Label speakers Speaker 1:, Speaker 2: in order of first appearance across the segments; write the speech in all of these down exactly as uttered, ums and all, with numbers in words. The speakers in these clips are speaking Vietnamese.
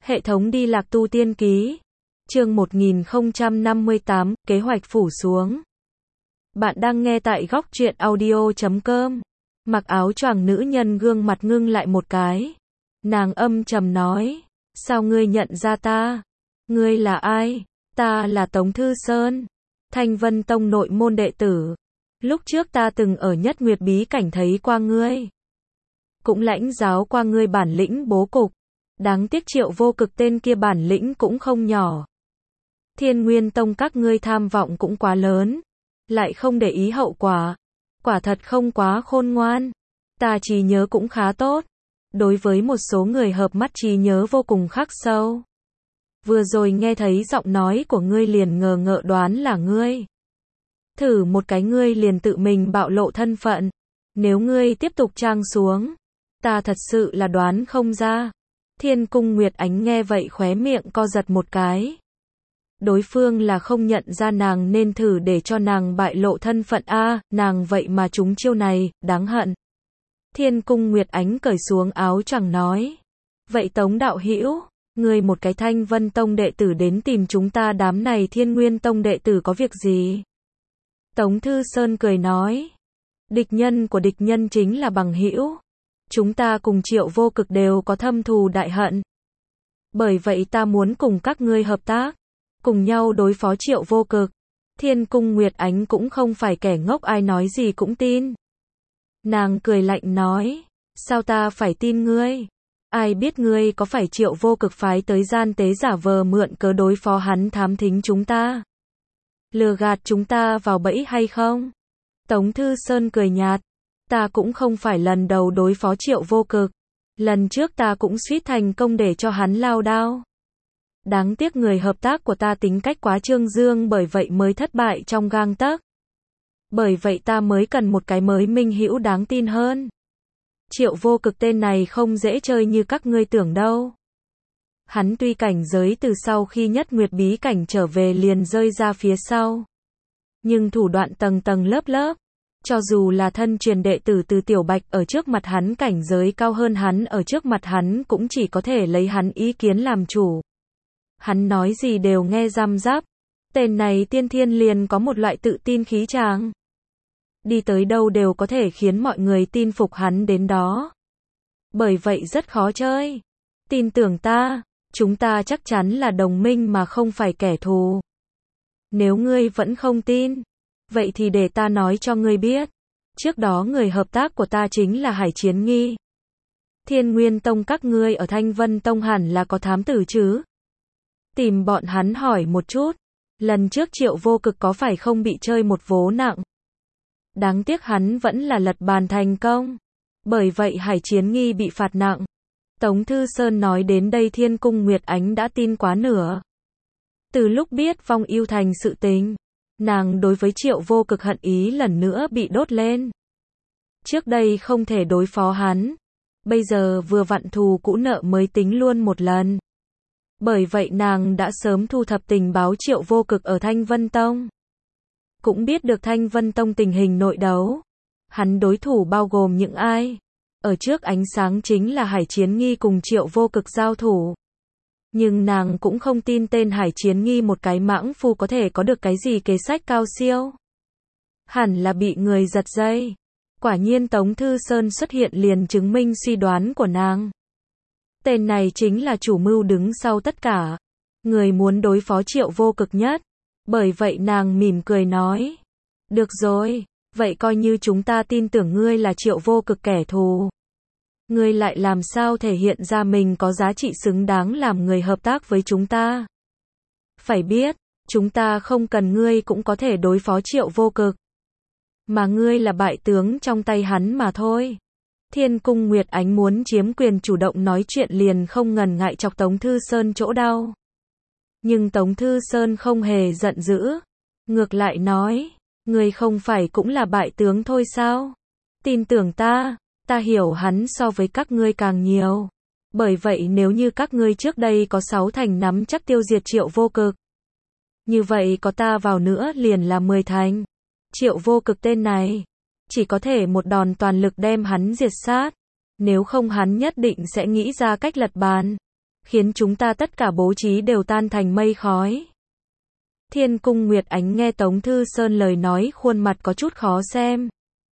Speaker 1: Hệ thống đi lạc tu tiên ký. Chương một nghìn không trăm năm mươi tám, kế hoạch phủ xuống. Bạn đang nghe tại góc truyện audio chấm com. Mặc áo choàng nữ nhân gương mặt ngưng lại một cái. Nàng âm trầm nói, sao ngươi nhận ra ta? Ngươi là ai? Ta là Tống Thư Sơn, Thanh Vân Tông nội môn đệ tử. Lúc trước ta từng ở Nhất Nguyệt bí cảnh thấy qua ngươi, cũng lãnh giáo qua ngươi bản lĩnh bố cục. Đáng tiếc Triệu Vô Cực tên kia bản lĩnh cũng không nhỏ. Thiên Nguyên Tông các ngươi tham vọng cũng quá lớn, lại không để ý hậu quả. Quả thật không quá khôn ngoan. Ta trí nhớ cũng khá tốt. Đối với một số người hợp mắt trí nhớ vô cùng khắc sâu. Vừa rồi nghe thấy giọng nói của ngươi liền ngờ ngợ đoán là ngươi. Thử một cái ngươi liền tự mình bạo lộ thân phận. Nếu ngươi tiếp tục trang xuống, ta thật sự là đoán không ra. Thiên Cung Nguyệt Ánh nghe vậy khóe miệng co giật một cái. Đối phương là không nhận ra nàng nên thử để cho nàng bại lộ thân phận a, nàng vậy mà trúng chiêu này, đáng hận. Thiên Cung Nguyệt Ánh cởi xuống áo choàng nói, vậy Tống đạo hữu, ngươi một cái Thanh Vân Tông đệ tử đến tìm chúng ta đám này Thiên Nguyên Tông đệ tử có việc gì? Tống Thư Sơn cười nói, địch nhân của địch nhân chính là bằng hữu. Chúng ta cùng Triệu Vô Cực đều có thâm thù đại hận. Bởi vậy ta muốn cùng các ngươi hợp tác, cùng nhau đối phó Triệu Vô Cực. Thiên Cung Nguyệt Ánh cũng không phải kẻ ngốc ai nói gì cũng tin. Nàng cười lạnh nói, sao ta phải tin ngươi? Ai biết ngươi có phải Triệu Vô Cực phái tới gian tế giả vờ mượn cớ đối phó hắn thám thính chúng ta, lừa gạt chúng ta vào bẫy hay không? Tống Thư Sơn cười nhạt, ta cũng không phải lần đầu đối phó Triệu Vô Cực. Lần trước ta cũng suýt thành công để cho hắn lao đao. Đáng tiếc người hợp tác của ta tính cách quá trương dương, bởi vậy mới thất bại trong gang tấc. Bởi vậy ta mới cần một cái mới minh hữu đáng tin hơn. Triệu Vô Cực tên này không dễ chơi như các ngươi tưởng đâu. Hắn tuy cảnh giới từ sau khi Nhất Nguyệt bí cảnh trở về liền rơi ra phía sau, nhưng thủ đoạn tầng tầng lớp lớp. Cho dù là thân truyền đệ tử từ Tiểu Bạch ở trước mặt hắn cảnh giới cao hơn hắn, ở trước mặt hắn cũng chỉ có thể lấy hắn ý kiến làm chủ. Hắn nói gì đều nghe răm rắp. Tên này tiên thiên liền có một loại tự tin khí tràng. Đi tới đâu đều có thể khiến mọi người tin phục hắn đến đó. Bởi vậy rất khó chơi. Tin tưởng ta, chúng ta chắc chắn là đồng minh mà không phải kẻ thù. Nếu ngươi vẫn không tin, vậy thì để ta nói cho ngươi biết. Trước đó người hợp tác của ta chính là Hải Chiến Nghi. Thiên Nguyên Tông các ngươi ở Thanh Vân Tông hẳn là có thám tử chứ? Tìm bọn hắn hỏi một chút. Lần trước Triệu Vô Cực có phải không bị chơi một vố nặng? Đáng tiếc hắn vẫn là lật bàn thành công. Bởi vậy Hải Chiến Nghi bị phạt nặng. Tống Thư Sơn nói đến đây Thiên Cung Nguyệt Ánh đã tin quá nửa. Từ lúc biết Phong Yêu Thành sự tình, nàng đối với Triệu Vô Cực hận ý lần nữa bị đốt lên. Trước đây không thể đối phó hắn, bây giờ vừa vặn thù cũ nợ mới tính luôn một lần. Bởi vậy nàng đã sớm thu thập tình báo Triệu Vô Cực ở Thanh Vân Tông. Cũng biết được Thanh Vân Tông tình hình nội đấu. Hắn đối thủ bao gồm những ai? Ở trước ánh sáng chính là Hải Chiến Nghi cùng Triệu Vô Cực giao thủ. Nhưng nàng cũng không tin tên Hải Chiến Nghi một cái mãng phu có thể có được cái gì kế sách cao siêu. Hẳn là bị người giật dây. Quả nhiên Tống Thư Sơn xuất hiện liền chứng minh suy đoán của nàng. Tên này chính là chủ mưu đứng sau tất cả. Người muốn đối phó Triệu Vô Cực nhất. Bởi vậy nàng mỉm cười nói, được rồi, vậy coi như chúng ta tin tưởng ngươi là Triệu Vô Cực kẻ thù. Ngươi lại làm sao thể hiện ra mình có giá trị xứng đáng làm người hợp tác với chúng ta? Phải biết, chúng ta không cần ngươi cũng có thể đối phó Triệu Vô Cực. Mà ngươi là bại tướng trong tay hắn mà thôi. Thiên Cung Nguyệt Ánh muốn chiếm quyền chủ động nói chuyện liền không ngần ngại chọc Tống Thư Sơn chỗ đau. Nhưng Tống Thư Sơn không hề giận dữ. Ngược lại nói, ngươi không phải cũng là bại tướng thôi sao? Tin tưởng ta. Ta hiểu hắn so với các ngươi càng nhiều. Bởi vậy nếu như các ngươi trước đây có sáu thành nắm chắc tiêu diệt Triệu Vô Cực, như vậy có ta vào nữa liền là mười thành. Triệu Vô Cực tên này, chỉ có thể một đòn toàn lực đem hắn diệt sát. Nếu không hắn nhất định sẽ nghĩ ra cách lật bàn. khiến chúng ta tất cả bố trí đều tan thành mây khói. Thiên Cung Nguyệt Ánh nghe Tống Thư Sơn lời nói khuôn mặt có chút khó xem.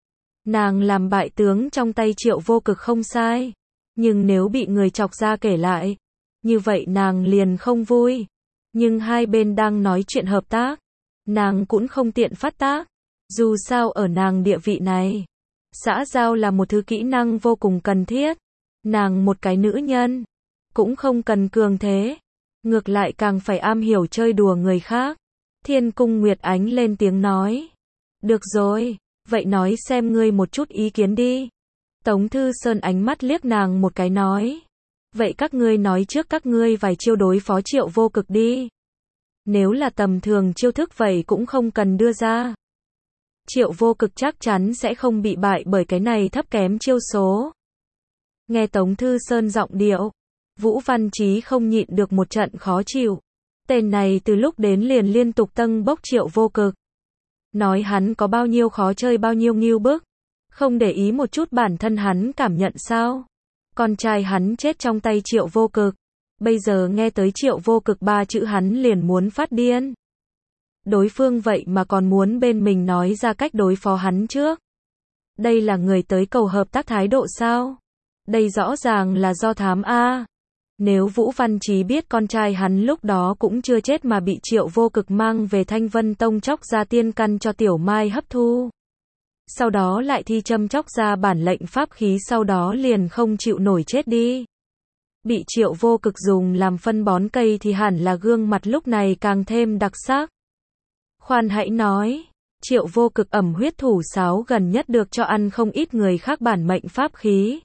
Speaker 1: Nàng làm bại tướng trong tay Triệu Vô Cực không sai, nhưng nếu bị người chọc ra kể lại, như vậy nàng liền không vui. Nhưng hai bên đang nói chuyện hợp tác, nàng cũng không tiện phát tác. Dù sao ở nàng địa vị này, xã giao là một thứ kỹ năng vô cùng cần thiết. Nàng một cái nữ nhân, cũng không cần cường thế, ngược lại càng phải am hiểu chơi đùa người khác. Thiên Cung Nguyệt Ánh lên tiếng nói. Được rồi, vậy nói xem ngươi một chút ý kiến đi. Tống Thư Sơn ánh mắt liếc nàng một cái nói. Vậy các ngươi nói trước các ngươi vài chiêu đối phó Triệu Vô Cực đi. Nếu là tầm thường chiêu thức vậy cũng không cần đưa ra. Triệu Vô Cực chắc chắn sẽ không bị bại bởi cái này thấp kém chiêu số. Nghe Tống Thư Sơn giọng điệu, Vũ Văn Chí không nhịn được một trận khó chịu. Tên này từ lúc đến liền liên tục tâng bốc Triệu Vô Cực. Nói hắn có bao nhiêu khó chơi bao nhiêu nghêu bức. Không để ý một chút bản thân hắn cảm nhận sao. Con trai hắn chết trong tay Triệu Vô Cực. Bây giờ nghe tới Triệu Vô Cực ba chữ hắn liền muốn phát điên. Đối phương vậy mà còn muốn bên mình nói ra cách đối phó hắn trước. Đây là người tới cầu hợp tác thái độ sao? Đây rõ ràng là do thám A. Nếu Vũ Văn Chí biết con trai hắn lúc đó cũng chưa chết mà bị Triệu Vô Cực mang về Thanh Vân Tông chóc ra tiên căn cho Tiểu Mai hấp thu. Sau đó lại thi châm chóc ra bản lệnh pháp khí sau đó liền không chịu nổi chết đi. Bị Triệu Vô Cực dùng làm phân bón cây thì hẳn là gương mặt lúc này càng thêm đặc sắc. Khoan hãy nói, Triệu Vô Cực ẩm huyết thủ sáo gần nhất được cho ăn không ít người khác bản mệnh pháp khí.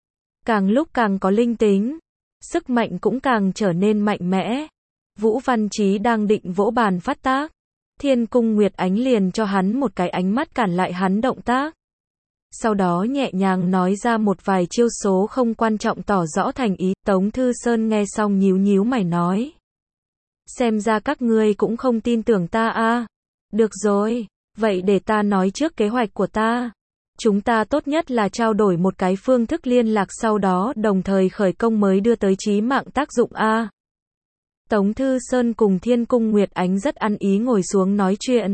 Speaker 1: Càng lúc càng có linh tính, sức mạnh cũng càng trở nên mạnh mẽ. Vũ Văn Chí đang định vỗ bàn phát tác. Thiên Cung Nguyệt Ánh liền cho hắn một cái ánh mắt cản lại hắn động tác. Sau đó nhẹ nhàng nói ra một vài chiêu số không quan trọng tỏ rõ thành ý. Tống Thư Sơn nghe xong nhíu nhíu mày nói. Xem ra các ngươi cũng không tin tưởng ta a. Được rồi, vậy để ta nói trước kế hoạch của ta. Chúng ta tốt nhất là trao đổi một cái phương thức liên lạc sau đó đồng thời khởi công mới đưa tới chí mạng tác dụng a. Tống Thư Sơn cùng Thiên Cung Nguyệt Ánh rất ăn ý ngồi xuống nói chuyện.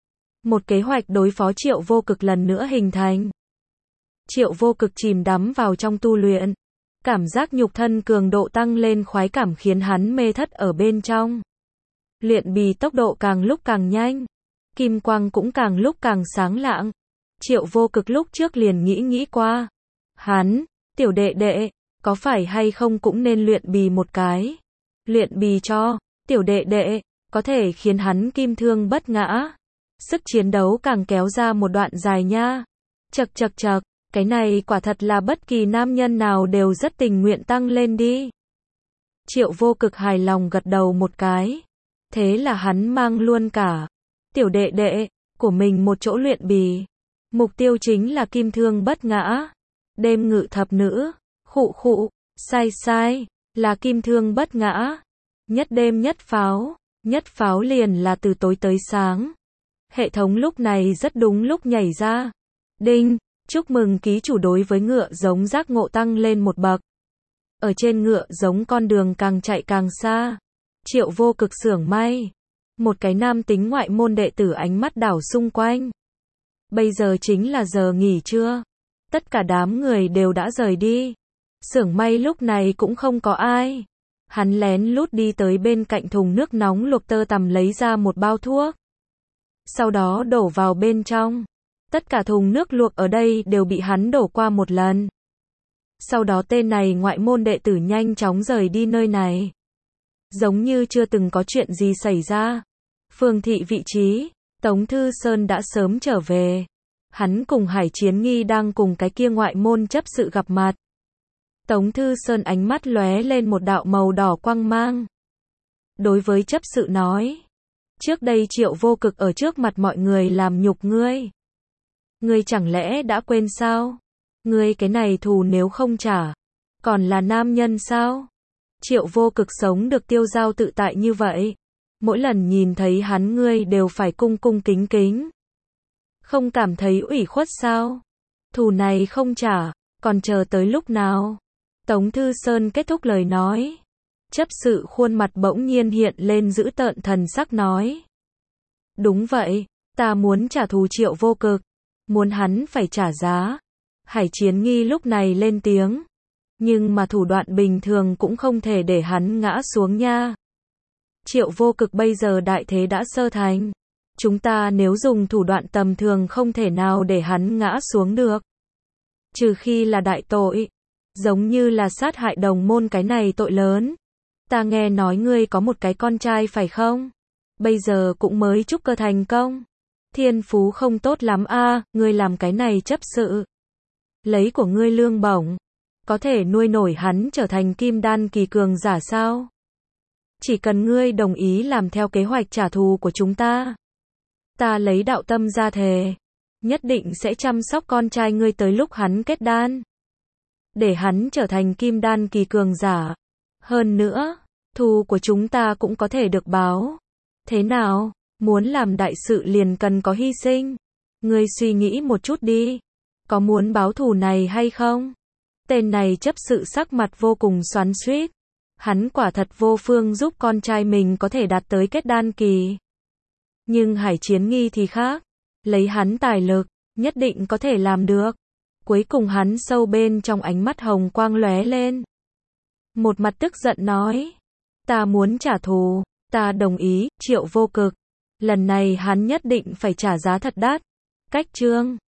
Speaker 1: Một kế hoạch đối phó Triệu Vô Cực lần nữa hình thành. Triệu Vô Cực chìm đắm vào trong tu luyện. Cảm giác nhục thân cường độ tăng lên khoái cảm khiến hắn mê thất ở bên trong. Luyện bì tốc độ càng lúc càng nhanh. Kim quang cũng càng lúc càng sáng lạng. Triệu Vô Cực lúc trước liền nghĩ nghĩ qua. Hắn, tiểu đệ đệ, có phải hay không cũng nên luyện bì một cái. Luyện bì cho, tiểu đệ đệ, có thể khiến hắn kim thương bất ngã. Sức chiến đấu càng kéo ra một đoạn dài nha. Chật chật chật, cái này quả thật là bất kỳ nam nhân nào đều rất tình nguyện tăng lên đi. Triệu Vô Cực hài lòng gật đầu một cái. Thế là hắn mang luôn cả tiểu đệ đệ của mình một chỗ luyện bì. Mục tiêu chính là kim thương bất ngã. Đêm ngự thập nữ, khụ khụ, sai sai, là kim thương bất ngã. Nhất đêm nhất pháo, nhất pháo liền là từ tối tới sáng. Hệ thống lúc này rất đúng lúc nhảy ra. Đinh, chúc mừng ký chủ đối với ngựa giống giác ngộ tăng lên một bậc. Ở trên ngựa giống con đường càng chạy càng xa. Triệu Vô Cực xưởng may. Một cái nam tính ngoại môn đệ tử ánh mắt đảo xung quanh. Bây giờ chính là giờ nghỉ trưa. Tất cả đám người đều đã rời đi. Xưởng may lúc này cũng không có ai. Hắn lén lút đi tới bên cạnh thùng nước nóng luộc tơ tằm lấy ra một bao thuốc. Sau đó đổ vào bên trong. Tất cả thùng nước luộc ở đây đều bị hắn đổ qua một lần. Sau đó tên này ngoại môn đệ tử nhanh chóng rời đi nơi này. Giống như chưa từng có chuyện gì xảy ra. Phương thị vị trí, Tống Thư Sơn đã sớm trở về. Hắn cùng Hải Chiến Nghi đang cùng cái kia ngoại môn chấp sự gặp mặt. Tống Thư Sơn ánh mắt lóe lên một đạo màu đỏ quang mang. Đối với chấp sự nói. Trước đây Triệu Vô Cực ở trước mặt mọi người làm nhục ngươi. Ngươi chẳng lẽ đã quên sao? Ngươi cái này thù nếu không trả. Còn là nam nhân sao? Triệu Vô Cực sống được tiêu dao tự tại như vậy. Mỗi lần nhìn thấy hắn ngươi đều phải cung cung kính kính. Không cảm thấy ủy khuất sao? Thù này không trả, còn chờ tới lúc nào? Tống Thư Sơn kết thúc lời nói. Chấp sự khuôn mặt bỗng nhiên hiện lên dữ tợn thần sắc nói. Đúng vậy, ta muốn trả thù Triệu Vô Cực, muốn hắn phải trả giá. Hải Chiến Nghi lúc này lên tiếng. Nhưng mà thủ đoạn bình thường cũng không thể để hắn ngã xuống nha. Triệu Vô Cực bây giờ đại thế đã sơ thành. Chúng ta nếu dùng thủ đoạn tầm thường không thể nào để hắn ngã xuống được. Trừ khi là đại tội. Giống như là sát hại đồng môn, cái này tội lớn. Ta nghe nói ngươi có một cái con trai phải không? Bây giờ cũng mới trúc cơ thành công. Thiên phú không tốt lắm a, ngươi làm cái này chấp sự. Lấy của ngươi lương bổng. Có thể nuôi nổi hắn trở thành kim đan kỳ cường giả sao? Chỉ cần ngươi đồng ý làm theo kế hoạch trả thù của chúng ta. Ta lấy đạo tâm ra thề. Nhất định sẽ chăm sóc con trai ngươi tới lúc hắn kết đan. Để hắn trở thành kim đan kỳ cường giả. Hơn nữa, thù của chúng ta cũng có thể được báo. Thế nào? Muốn làm đại sự liền cần có hy sinh. Ngươi suy nghĩ một chút đi. Có muốn báo thù này hay không? Tên này chấp sự sắc mặt vô cùng xoắn xuýt. Hắn quả thật vô phương giúp con trai mình có thể đạt tới kết đan kỳ. Nhưng Hải Chiến Nghi thì khác. Lấy hắn tài lực, nhất định có thể làm được. Cuối cùng hắn sâu bên trong ánh mắt hồng quang lóe lên. Một mặt tức giận nói. Ta muốn trả thù, ta đồng ý, Triệu Vô Cực. Lần này hắn nhất định phải trả giá thật đắt. Cách chương